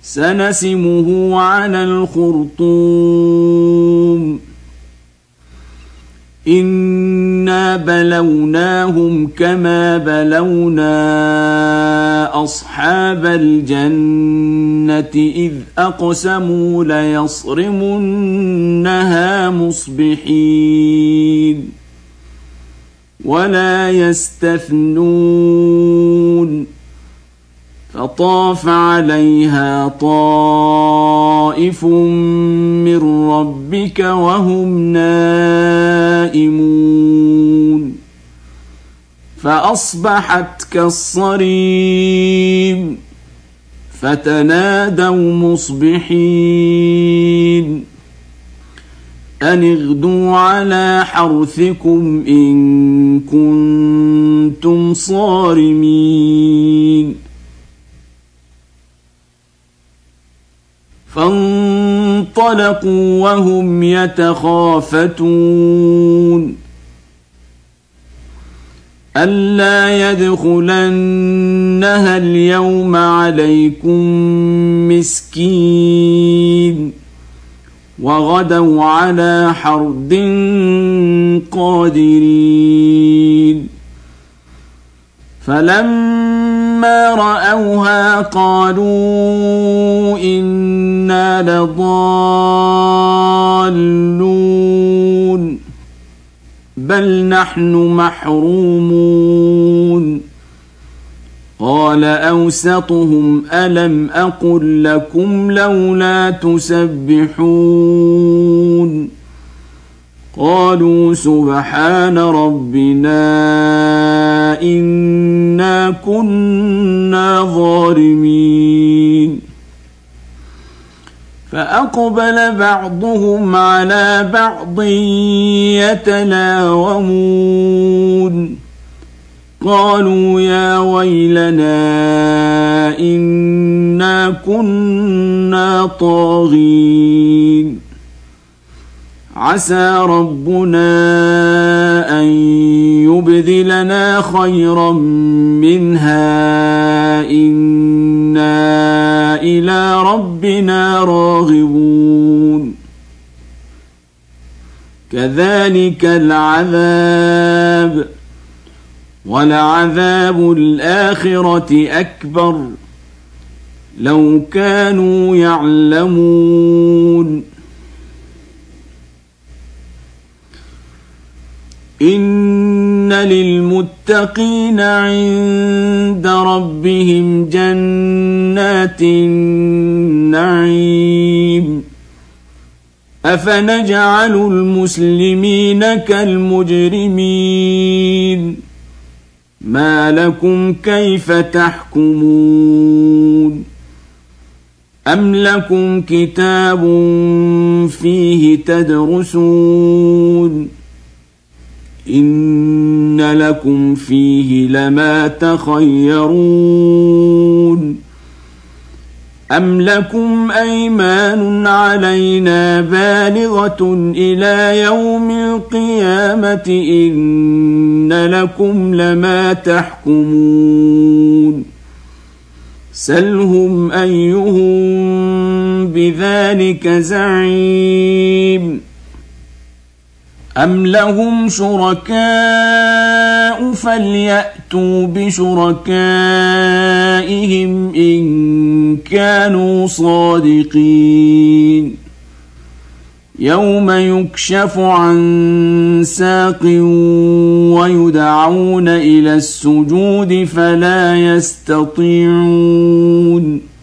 سنسمه على الخرطوم إنا بلوناهم كما بلونا أصحاب الجنة إذ أقسموا ليصرمنها مصبحين ولا يستثنون فطاف عليها طائف من ربك وهم نائمون فأصبحت كالصريم فتنادوا مصبحين أن اغدوا على حرثكم إن كنتم صارمين فانطلقوا وهم يتخافتون ألا يدخلنها اليوم عليكم مسكين وغدوا على حرد قادرين فلما رأوها قالوا إنا لضالون بل نحن محرومون قال أوسطهم ألم أقل لكم لولا تسبحون قالوا سبحان ربنا إنا كنا ظالمين فأقبل بعضهم على بعض يتلاومون قالوا يا ويلنا إنا كنا طاغين عسى ربنا أن يبدلنا خيرا منها إنا إلى ربنا راغبون كذلك العذاب ولعذاب الآخرة أكبر لو كانوا يعلمون إن للمتقين عند ربهم جنات النعيم أفنجعل المسلمين كالمجرمين ما لكم كيف تحكمون أم لكم كتاب فيه تدرسون إن لكم فيه لما تخيرون أم لكم أيمان علينا بالغة إلى يوم القيامة إن لكم لما تحكمون سلهم أيهم بذلك زعيم أم لهم شركاء فليأتوا بشركائهم إن كانوا صادقين يوم يكشف عن ساق ويدعون إلى السجود فلا يستطيعون